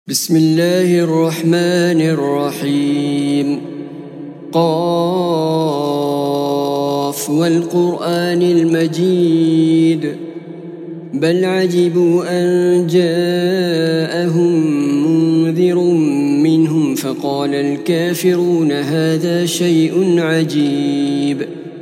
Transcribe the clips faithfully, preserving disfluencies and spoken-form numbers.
بسم الله الرحمن الرحيم. قاف والقرآن المجيد بل عجبوا أن جاءهم منذر منهم فقال الكافرون هذا شيء عجيب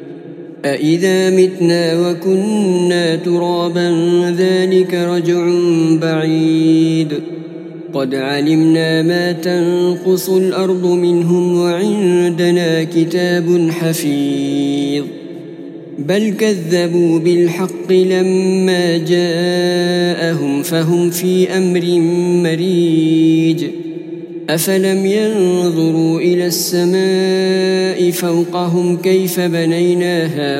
أإذا متنا وكنا ترابا ذلك رجع بعيد قد علمنا ما تنقص الأرض منهم وعندنا كتاب حفيظ بل كذبوا بالحق لما جاءهم فهم في أمر مريج أفلم ينظروا إلى السماء فوقهم كيف بنيناها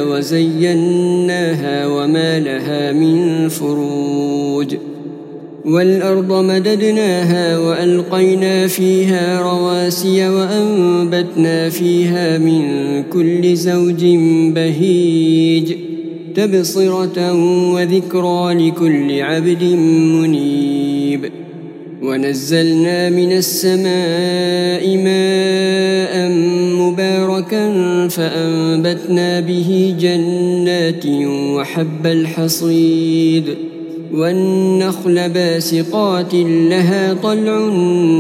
وزيناها وما لها من فروج والأرض مددناها وألقينا فيها رواسي وأنبتنا فيها من كل زوج بهيج تبصرة وذكرى لكل عبد منيب ونزلنا من السماء ماء مباركا فأنبتنا به جنات وحب الحصيد والنخل باسقات لها طلع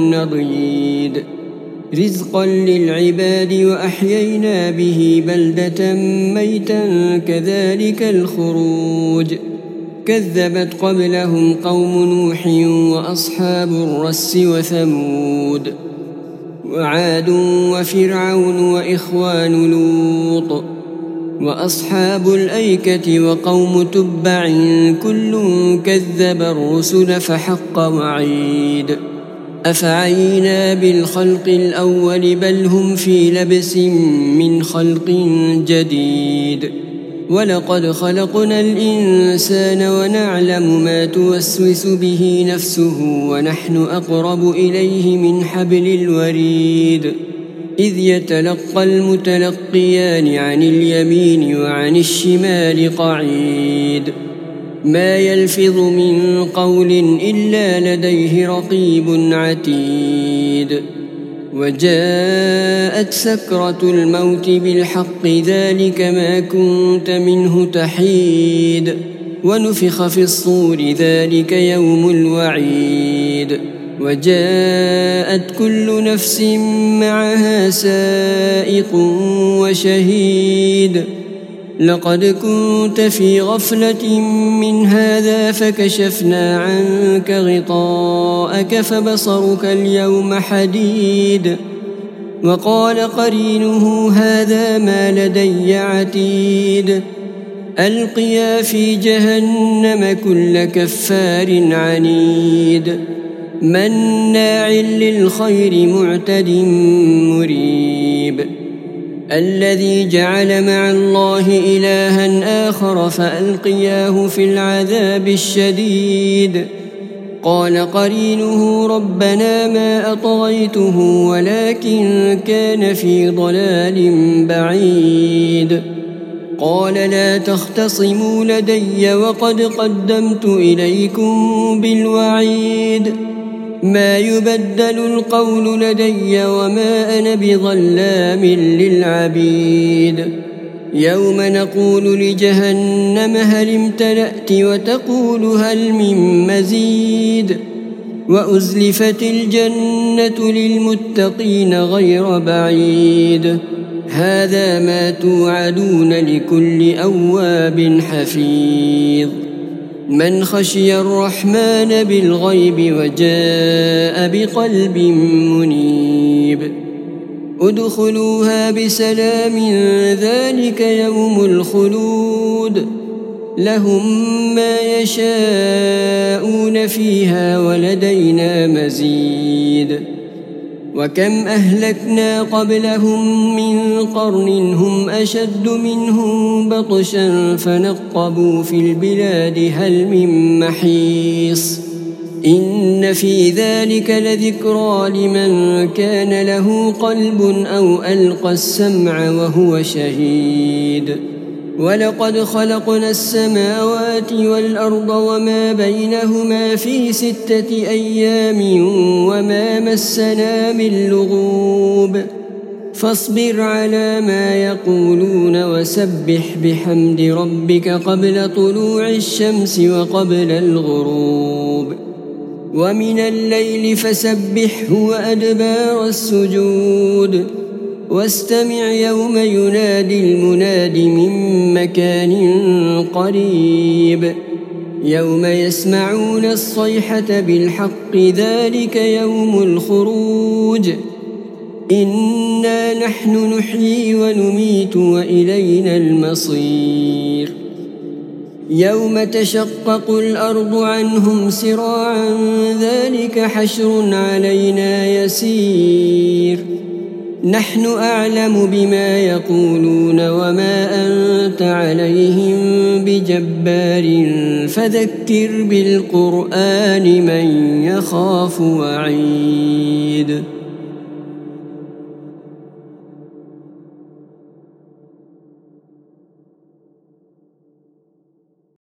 نضيد رزقا للعباد وأحيينا به بلدة ميتا كذلك الخروج كذبت قبلهم قوم نوح وأصحاب الرس وثمود وعاد وفرعون وإخوان لوط وأصحاب الأيكة وقوم تبع كل كذب الرسل فحق وعيد أفعينا بالخلق الأول بل هم في لبس من خلق جديد ولقد خلقنا الإنسان ونعلم ما توسوس به نفسه ونحن أقرب إليه من حبل الوريد إذ يتلقى المتلقيان عن اليمين وعن الشمال قعيد ما يلفظ من قول إلا لديه رقيب عتيد وجاءت سكرة الموت بالحق ذلك ما كنت منه تحيد ونفخ في الصور ذلك يوم الوعيد وجاءت كل نفس معها سائق وشهيد لقد كنت في غفلة من هذا فكشفنا عنك غطاءك فبصرك اليوم حديد وقال قرينه هذا ما لدي عتيد ألقيا في جهنم كل كفار عنيد مناع للخير معتد مريب الذي جعل مع الله إلها آخر فألقياه في العذاب الشديد قال قرينه ربنا ما أطغيته ولكن كان في ضلال بعيد قال لا تختصموا لدي وقد قدمت إليكم بالوعيد ما يبدل القول لدي وما أنا بظلام للعبيد يوم نقول لجهنم هل امتلأت وتقول هل من مزيد وأزلفت الجنة للمتقين غير بعيد هذا ما توعدون لكل أواب حفيظ من خشي الرحمن بالغيب وجاء بقلب منيب ادخلوها بسلام ذلك يوم الخلود لهم ما يشاءون فيها ولدينا مزيد وكم أهلكنا قبلهم من قرن هم أشد منهم بطشا فنقبوا في البلاد هل من محيص إن في ذلك لذكرى لمن كان له قلب أو ألقى السمع وهو شهيد ولقد خلقنا السماوات والأرض وما بينهما في ستة أيام وما مسنا من لغوب فاصبر على ما يقولون وسبح بحمد ربك قبل طلوع الشمس وقبل الغروب ومن الليل فسبحه وأدبار السجود واستمع يوم ينادي المناد من مكان قريب يوم يسمعون الصيحة بالحق ذلك يوم الخروج إنا نحن نحيي ونميت وإلينا المصير يوم تشقق الأرض عنهم سراعا ذلك حشر علينا يسير نحن أعلم بما يقولون وما أنت عليهم بجبار فذكر بالقرآن من يخاف وعيد.